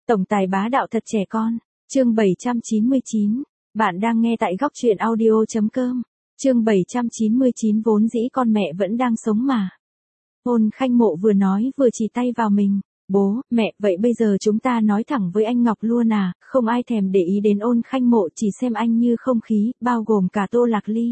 Tổng tài bá đạo thật trẻ con. Chương 799. Bạn đang nghe tại góc truyện audio.com. Chương 799 vốn dĩ con mẹ vẫn đang sống mà. Ôn Khanh Mộ vừa nói vừa chỉ tay vào mình. Bố, mẹ, vậy bây giờ chúng ta nói thẳng với anh Ngọc luôn à, không ai thèm để ý đến Ôn Khanh Mộ, chỉ xem anh như không khí, bao gồm cả Tô Lạc Ly.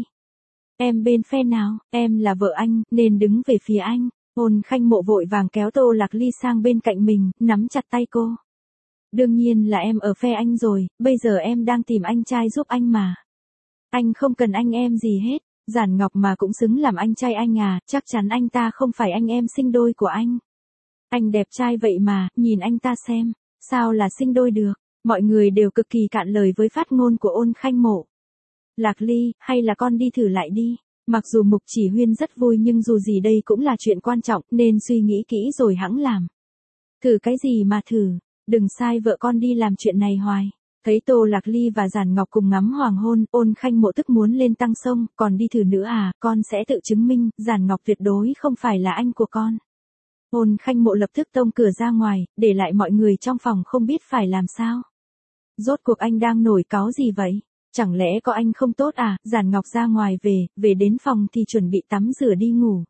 Em bên phe nào, em là vợ anh, nên đứng về phía anh. Ôn Khanh Mộ vội vàng kéo Tô Lạc Ly sang bên cạnh mình, nắm chặt tay cô. Đương nhiên là em ở phe anh rồi, bây giờ em đang tìm anh trai giúp anh mà. Anh không cần anh em gì hết, Giản Ngọc mà cũng xứng làm anh trai anh à, chắc chắn anh ta không phải anh em sinh đôi của anh. Anh đẹp trai vậy mà, nhìn anh ta xem, sao là sinh đôi được, mọi người đều cực kỳ cạn lời với phát ngôn của Ôn Khanh Mộ. Lạc Ly, hay là con đi thử lại đi. Mặc dù Mục Chỉ Huyên rất vui nhưng dù gì đây cũng là chuyện quan trọng nên suy nghĩ kỹ rồi hẵng làm. Thử cái gì mà thử, đừng sai vợ con đi làm chuyện này hoài. Thấy Tô Lạc Ly và Giản Ngọc cùng ngắm hoàng hôn, Ôn Khanh Mộ tức muốn lên tăng sông, còn đi thử nữa à, con sẽ tự chứng minh, Giản Ngọc tuyệt đối không phải là anh của con. Ôn Khanh Mộ lập tức tông cửa ra ngoài, để lại mọi người trong phòng không biết phải làm sao. Rốt cuộc anh đang nổi cáu gì vậy? Chẳng lẽ có anh không tốt à? Giản Ngọc ra ngoài về đến phòng thì chuẩn bị tắm rửa đi ngủ.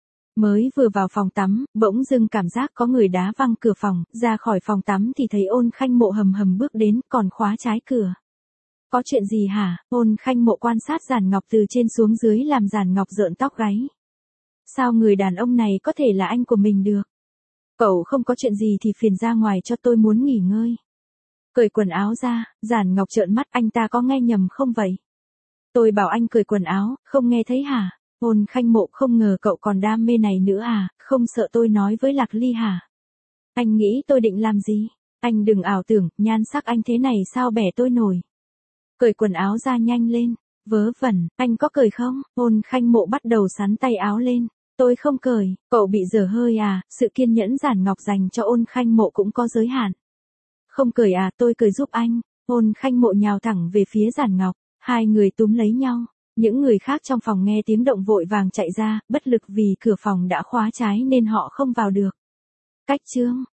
Mới vừa vào phòng tắm, bỗng dưng cảm giác có người đá văng cửa phòng, ra khỏi phòng tắm thì thấy Ôn Khanh Mộ hầm hầm bước đến, còn khóa trái cửa. Có chuyện gì hả? Ôn Khanh Mộ quan sát Giản Ngọc từ trên xuống dưới làm Giản Ngọc rợn tóc gáy. Sao người đàn ông này có thể là anh của mình được? Cậu không có chuyện gì thì phiền ra ngoài cho tôi muốn nghỉ ngơi. Cởi quần áo ra, Giản Ngọc trợn mắt, anh ta có nghe nhầm không vậy? Tôi bảo anh cởi quần áo, không nghe thấy hả? Ôn Khanh Mộ không ngờ cậu còn đam mê này nữa à, không sợ tôi nói với Lạc Ly hả? Anh nghĩ tôi định làm gì? Anh đừng ảo tưởng, nhan sắc anh thế này sao bẻ tôi nổi. Cởi quần áo ra nhanh lên, vớ vẩn, anh có cởi không? Ôn Khanh Mộ bắt đầu xắn tay áo lên. Tôi không cởi, cậu bị dở hơi à, sự kiên nhẫn Giản Ngọc dành cho Ôn Khanh Mộ cũng có giới hạn. Không cởi à, tôi cởi giúp anh. Ôn Khanh Mộ nhào thẳng về phía Giản Ngọc, hai người túm lấy nhau. Những người khác trong phòng nghe tiếng động vội vàng chạy ra, bất lực vì cửa phòng đã khóa trái nên họ không vào được. Cách chương